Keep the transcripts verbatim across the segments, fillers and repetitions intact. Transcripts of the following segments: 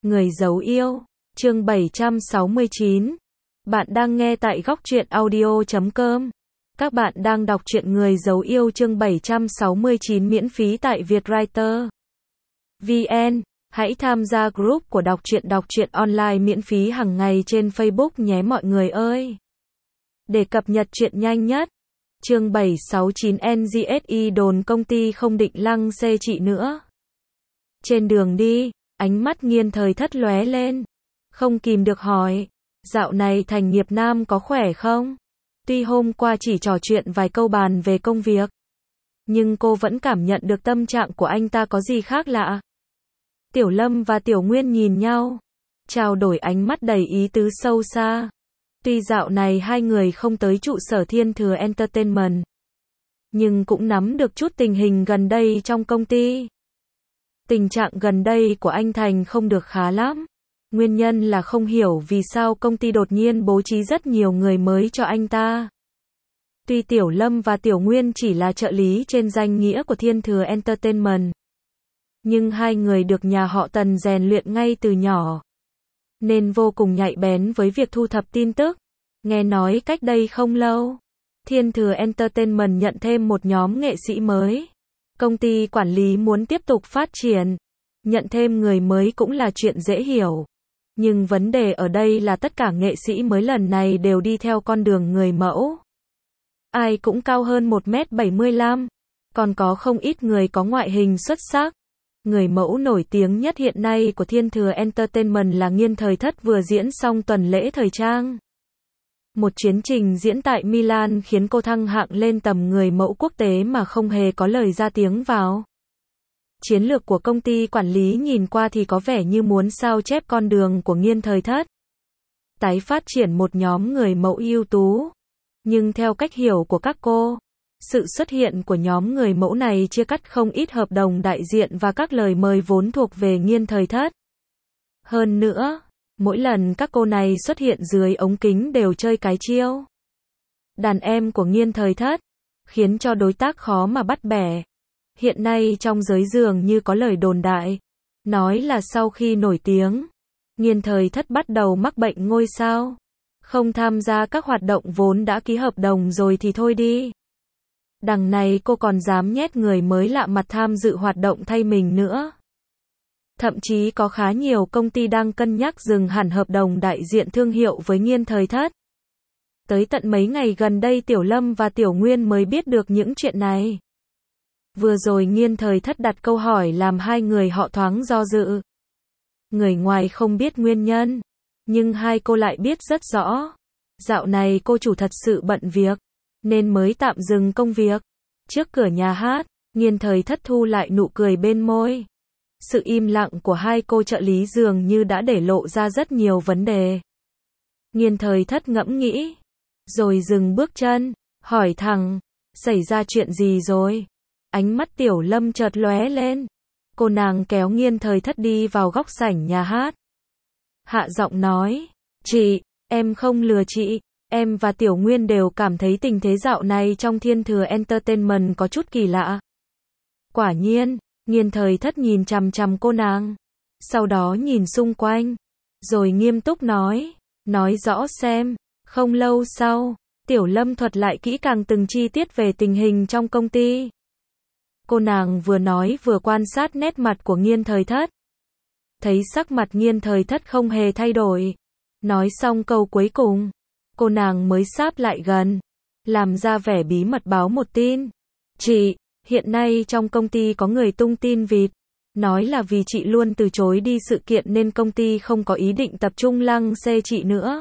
Người giấu yêu, chương bảy trăm sáu mươi chín. Bạn đang nghe tại góc truyện audio chấm com. Các bạn đang đọc truyện Người giấu yêu chương bảy trăm sáu mươi chín miễn phí tại Vietwriter vê en. Hãy tham gia group của đọc truyện đọc truyện online miễn phí hàng ngày trên Facebook nhé mọi người ơi. Để cập nhật truyện nhanh nhất. Chương bảy trăm sáu mươi chín en giê ét i đồn công ty không định lăng xê chị nữa. Trên đường đi, ánh mắt Nghiên Thời Thất lóe lên, không kìm được hỏi, dạo này Thành Nghiệp Nam có khỏe không? Tuy hôm qua chỉ trò chuyện vài câu bàn về công việc, nhưng cô vẫn cảm nhận được tâm trạng của anh ta có gì khác lạ. Tiểu Lâm và Tiểu Nguyên nhìn nhau, trao đổi ánh mắt đầy ý tứ sâu xa. Tuy dạo này hai người không tới trụ sở Thiên Thừa Entertainment, nhưng cũng nắm được chút tình hình gần đây trong công ty. Tình trạng gần đây của anh Thành không được khá lắm. Nguyên nhân là không hiểu vì sao công ty đột nhiên bố trí rất nhiều người mới cho anh ta. Tuy Tiểu Lâm và Tiểu Nguyên chỉ là trợ lý trên danh nghĩa của Thiên Thừa Entertainment, nhưng hai người được nhà họ Tần rèn luyện ngay từ nhỏ, nên vô cùng nhạy bén với việc thu thập tin tức. Nghe nói cách đây không lâu, Thiên Thừa Entertainment nhận thêm một nhóm nghệ sĩ mới. Công ty quản lý muốn tiếp tục phát triển, nhận thêm người mới cũng là chuyện dễ hiểu. Nhưng vấn đề ở đây là tất cả nghệ sĩ mới lần này đều đi theo con đường người mẫu. Ai cũng cao hơn một mét bảy mươi lăm, còn có không ít người có ngoại hình xuất sắc. Người mẫu nổi tiếng nhất hiện nay của Thiên Thừa Entertainment là Nghiên Thời Thất vừa diễn xong tuần lễ thời trang. Một chuyến trình diễn tại Milan khiến cô thăng hạng lên tầm người mẫu quốc tế mà không hề có lời ra tiếng vào. Chiến lược của công ty quản lý nhìn qua thì có vẻ như muốn sao chép con đường của Nghiên Thời Thất, tái phát triển một nhóm người mẫu ưu tú. Nhưng theo cách hiểu của các cô, sự xuất hiện của nhóm người mẫu này chia cắt không ít hợp đồng đại diện và các lời mời vốn thuộc về Nghiên Thời Thất. Hơn nữa, mỗi lần các cô này xuất hiện dưới ống kính đều chơi cái chiêu đàn em của Nghiên Thời Thất, khiến cho đối tác khó mà bắt bẻ. Hiện nay trong giới dường như có lời đồn đại, nói là sau khi nổi tiếng, Nghiên Thời Thất bắt đầu mắc bệnh ngôi sao, không tham gia các hoạt động vốn đã ký hợp đồng rồi thì thôi đi. Đằng này cô còn dám nhét người mới lạ mặt tham dự hoạt động thay mình nữa. Thậm chí có khá nhiều công ty đang cân nhắc dừng hẳn hợp đồng đại diện thương hiệu với Nghiên Thời Thất. Tới tận mấy ngày gần đây Tiểu Lâm và Tiểu Nguyên mới biết được những chuyện này. Vừa rồi Nghiên Thời Thất đặt câu hỏi làm hai người họ thoáng do dự. Người ngoài không biết nguyên nhân, nhưng hai cô lại biết rất rõ. Dạo này cô chủ thật sự bận việc, nên mới tạm dừng công việc. Trước cửa nhà hát, Nghiên Thời Thất thu lại nụ cười bên môi. Sự im lặng của hai cô trợ lý dường như đã để lộ ra rất nhiều vấn đề. Nghiên Thời Thất ngẫm nghĩ, rồi dừng bước chân, hỏi thẳng, xảy ra chuyện gì rồi? Ánh mắt Tiểu Lâm chợt lóe lên. Cô nàng kéo Nghiên Thời Thất đi vào góc sảnh nhà hát. Hạ giọng nói, chị, em không lừa chị, em và Tiểu Nguyên đều cảm thấy tình thế dạo này trong Thiên Thừa Entertainment có chút kỳ lạ. Quả nhiên, Nghiên Thời Thất nhìn chằm chằm cô nàng, sau đó nhìn xung quanh, rồi nghiêm túc nói, nói rõ xem. Không lâu sau, Tiểu Lâm thuật lại kỹ càng từng chi tiết về tình hình trong công ty. Cô nàng vừa nói vừa quan sát nét mặt của Nghiên Thời Thất. Thấy sắc mặt Nghiên Thời Thất không hề thay đổi. Nói xong câu cuối cùng, cô nàng mới sáp lại gần, làm ra vẻ bí mật báo một tin. Chị, hiện nay trong công ty có người tung tin vịt, nói là vì chị luôn từ chối đi sự kiện nên công ty không có ý định tập trung lăng xê chị nữa.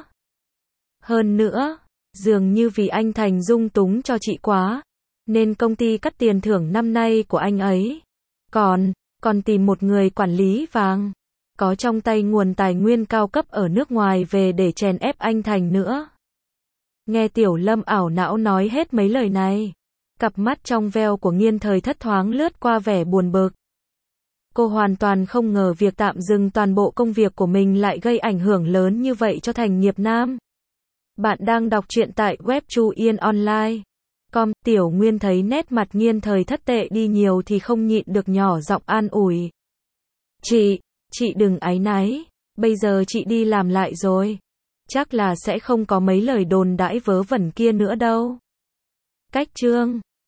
Hơn nữa, dường như vì anh Thành dung túng cho chị quá, nên công ty cắt tiền thưởng năm nay của anh ấy. Còn, còn tìm một người quản lý vàng, có trong tay nguồn tài nguyên cao cấp ở nước ngoài về để chèn ép anh Thành nữa. Nghe Tiểu Lâm ảo não nói hết mấy lời này, cặp mắt trong veo của Nghiên Thời Thất thoáng lướt qua vẻ buồn bực. Cô hoàn toàn không ngờ việc tạm dừng toàn bộ công việc của mình lại gây ảnh hưởng lớn như vậy cho Thành Nghiệp Nam. Bạn đang đọc truyện tại web Chu Yên Online chấm com. Tiểu Nguyên thấy nét mặt Nghiên Thời Thất tệ đi nhiều thì không nhịn được nhỏ giọng an ủi. Chị, chị đừng áy náy, Bây giờ chị đi làm lại rồi. Chắc là sẽ không có mấy lời đồn đãi vớ vẩn kia nữa đâu. Cách chương